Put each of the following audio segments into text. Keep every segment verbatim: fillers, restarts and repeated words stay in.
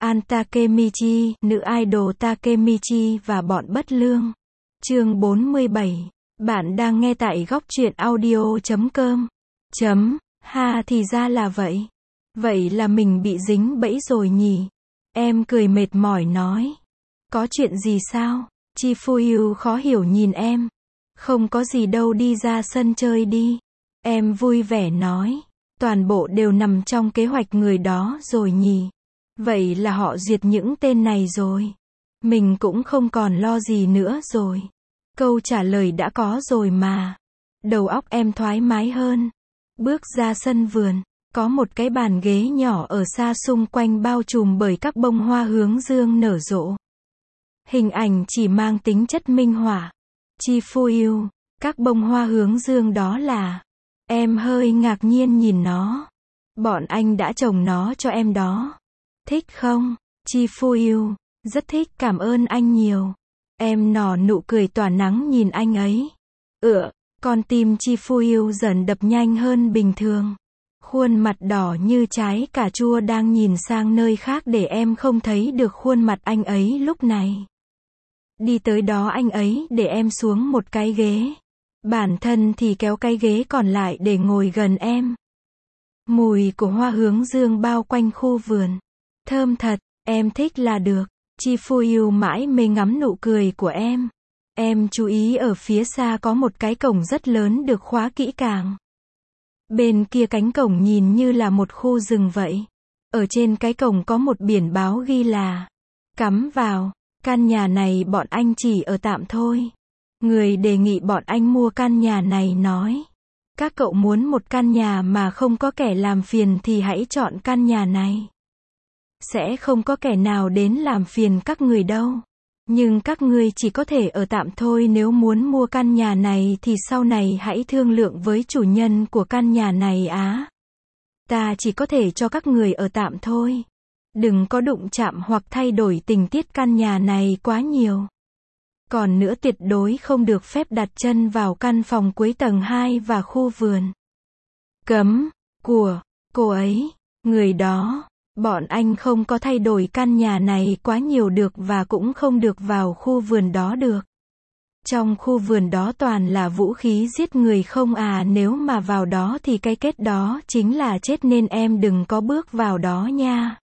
An Takemichi, nữ idol Takemichi và bọn bất lương. Chương bốn mươi bảy. Bạn đang nghe tại góc truyện audio chấm com. Chấm. Ha, thì ra là vậy. Vậy là mình bị dính bẫy rồi nhỉ? Em cười mệt mỏi nói. Có chuyện gì sao? Chifuyu khó hiểu nhìn em. Không có gì đâu, đi ra sân chơi đi. Em vui vẻ nói. Toàn bộ đều nằm trong kế hoạch người đó rồi nhỉ? Vậy là họ diệt những tên này rồi. Mình cũng không còn lo gì nữa rồi. Câu trả lời đã có rồi mà. Đầu óc em thoải mái hơn. Bước ra sân vườn, có một cái bàn ghế nhỏ ở xa xung quanh bao trùm bởi các bông hoa hướng dương nở rộ. Hình ảnh chỉ mang tính chất minh họa. Chifuyu, các bông hoa hướng dương đó là... Em hơi ngạc nhiên nhìn nó. Bọn anh đã trồng nó cho em đó. Thích không? Chifuyu, rất thích, cảm ơn anh nhiều. Em nở nụ cười tỏa nắng nhìn anh ấy. Ựa, con tim Chifuyu dần đập nhanh hơn bình thường. Khuôn mặt đỏ như trái cà chua đang nhìn sang nơi khác để em không thấy được khuôn mặt anh ấy lúc này. Đi tới đó anh ấy để em xuống một cái ghế. Bản thân thì kéo cái ghế còn lại để ngồi gần em. Mùi của hoa hướng dương bao quanh khu vườn. Thơm thật, em thích là được. Chifuyu mãi mê ngắm nụ cười của em. Em chú ý ở phía xa có một cái cổng rất lớn được khóa kỹ càng. Bên kia cánh cổng nhìn như là một khu rừng vậy. Ở trên cái cổng có một biển báo ghi là cắm vào, căn nhà này bọn anh chỉ ở tạm thôi. Người đề nghị bọn anh mua căn nhà này nói, các cậu muốn một căn nhà mà không có kẻ làm phiền thì hãy chọn căn nhà này. Sẽ không có kẻ nào đến làm phiền các người đâu. Nhưng các ngươi chỉ có thể ở tạm thôi, nếu muốn mua căn nhà này thì sau này hãy thương lượng với chủ nhân của căn nhà này á. Ta chỉ có thể cho các người ở tạm thôi. Đừng có đụng chạm hoặc thay đổi tình tiết căn nhà này quá nhiều. Còn nữa, tuyệt đối không được phép đặt chân vào căn phòng cuối tầng hai và khu vườn. Cấm, của, cô ấy, người đó. Bọn anh không có thay đổi căn nhà này quá nhiều được và cũng không được vào khu vườn đó được. Trong khu vườn đó toàn là vũ khí giết người không à, nếu mà vào đó thì cái kết đó chính là chết, nên em đừng có bước vào đó nha.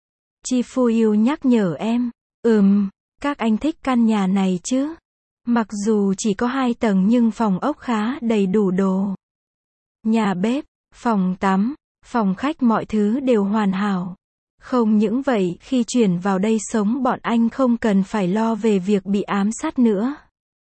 Chifuyu nhắc nhở em. Ừm, các anh thích căn nhà này chứ? Mặc dù chỉ có hai tầng nhưng phòng ốc khá đầy đủ đồ. Nhà bếp, phòng tắm, phòng khách, mọi thứ đều hoàn hảo. Không những vậy, khi chuyển vào đây sống bọn anh không cần phải lo về việc bị ám sát nữa.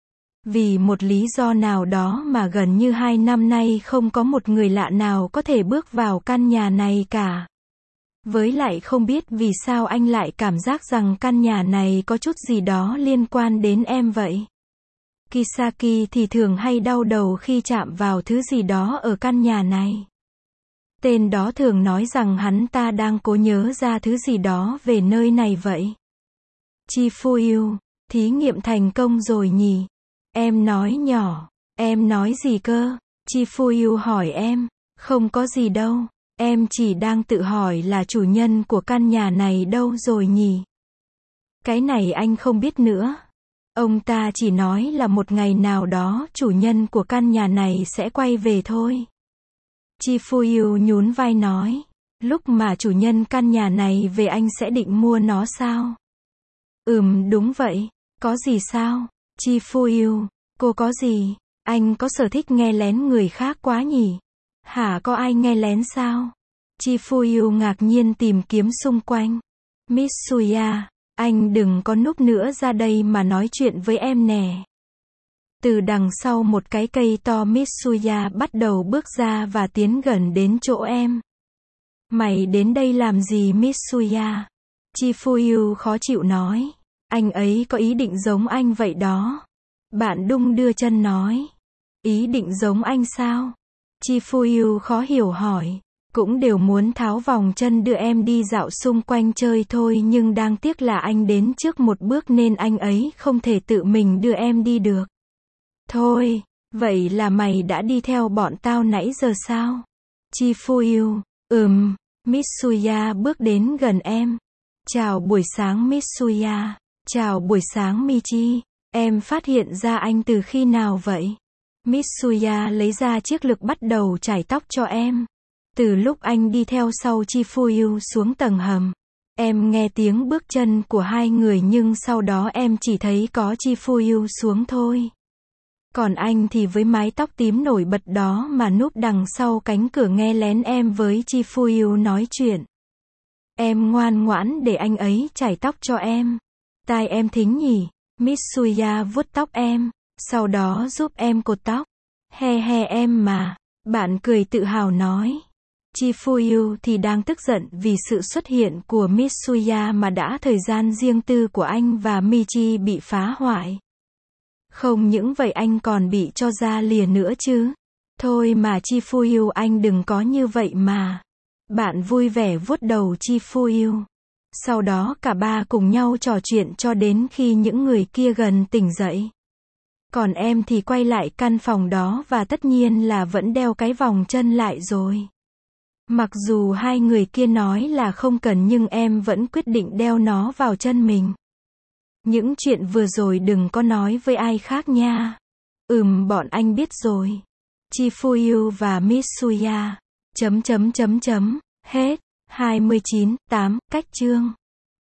Vì một lý do nào đó mà gần như hai năm nay không có một người lạ nào có thể bước vào căn nhà này cả. Với lại không biết vì sao anh lại cảm giác rằng căn nhà này có chút gì đó liên quan đến em vậy. Kisaki thì thường hay đau đầu khi chạm vào thứ gì đó ở căn nhà này. Tên đó thường nói rằng hắn ta đang cố nhớ ra thứ gì đó về nơi này vậy. Chifuyu, thí nghiệm thành công rồi nhỉ? Em nói nhỏ. Em nói gì cơ? Chifuyu hỏi em. Không có gì đâu. Em chỉ đang tự hỏi là chủ nhân của căn nhà này đâu rồi nhỉ? Cái này anh không biết nữa. Ông ta chỉ nói là một ngày nào đó chủ nhân của căn nhà này sẽ quay về thôi. Chifuyu nhún vai nói. Lúc mà chủ nhân căn nhà này về anh sẽ định mua nó sao? Ừm, đúng vậy. Có gì sao? Chifuyu, cô có gì? Anh có sở thích nghe lén người khác quá nhỉ? Hả, có ai nghe lén sao? Chifuyu ngạc nhiên tìm kiếm xung quanh. Mitsuya, anh đừng có núp nữa, ra đây mà nói chuyện với em nè. Từ đằng sau một cái cây to, Mitsuya bắt đầu bước ra và tiến gần đến chỗ em. Mày đến đây làm gì Mitsuya? Chifuyu khó chịu nói. Anh ấy có ý định giống anh vậy đó. Bạn đung đưa chân nói. Ý định giống anh sao? Chifuyu khó hiểu hỏi. Cũng đều muốn tháo vòng chân đưa em đi dạo xung quanh chơi thôi, nhưng đáng tiếc là anh đến trước một bước nên anh ấy không thể tự mình đưa em đi được. Thôi, vậy là mày đã đi theo bọn tao nãy giờ sao? Chifuyu, ừm, Mitsuya bước đến gần em. Chào buổi sáng Mitsuya. Chào buổi sáng Michi. Em phát hiện ra anh từ khi nào vậy? Mitsuya lấy ra chiếc lược bắt đầu chải tóc cho em. Từ lúc anh đi theo sau Chifuyu xuống tầng hầm. Em nghe tiếng bước chân của hai người nhưng sau đó em chỉ thấy có Chifuyu xuống thôi. Còn anh thì với mái tóc tím nổi bật đó mà núp đằng sau cánh cửa nghe lén em với Chifuyu nói chuyện. Em ngoan ngoãn để anh ấy chải tóc cho em. Tai em thính nhỉ? Mitsuya vuốt tóc em, sau đó giúp em cột tóc. He he em mà. Bạn cười tự hào nói. Chifuyu thì đang tức giận vì sự xuất hiện của Mitsuya mà đã thời gian riêng tư của anh và Michi bị phá hoại. Không những vậy anh còn bị cho ra lìa nữa chứ. Thôi mà Chifuyu anh đừng có như vậy mà. Bạn vui vẻ vuốt đầu Chifuyu. Sau đó cả ba cùng nhau trò chuyện cho đến khi những người kia gần tỉnh dậy. Còn em thì quay lại căn phòng đó và tất nhiên là vẫn đeo cái vòng chân lại rồi. Mặc dù hai người kia nói là không cần nhưng em vẫn quyết định đeo nó vào chân mình. Những chuyện vừa rồi đừng có nói với ai khác nha. Ừm bọn anh biết rồi. Chifuyu và Mitsuya. Chấm chấm chấm chấm. Hết. hai mươi chín, tám, cách chương.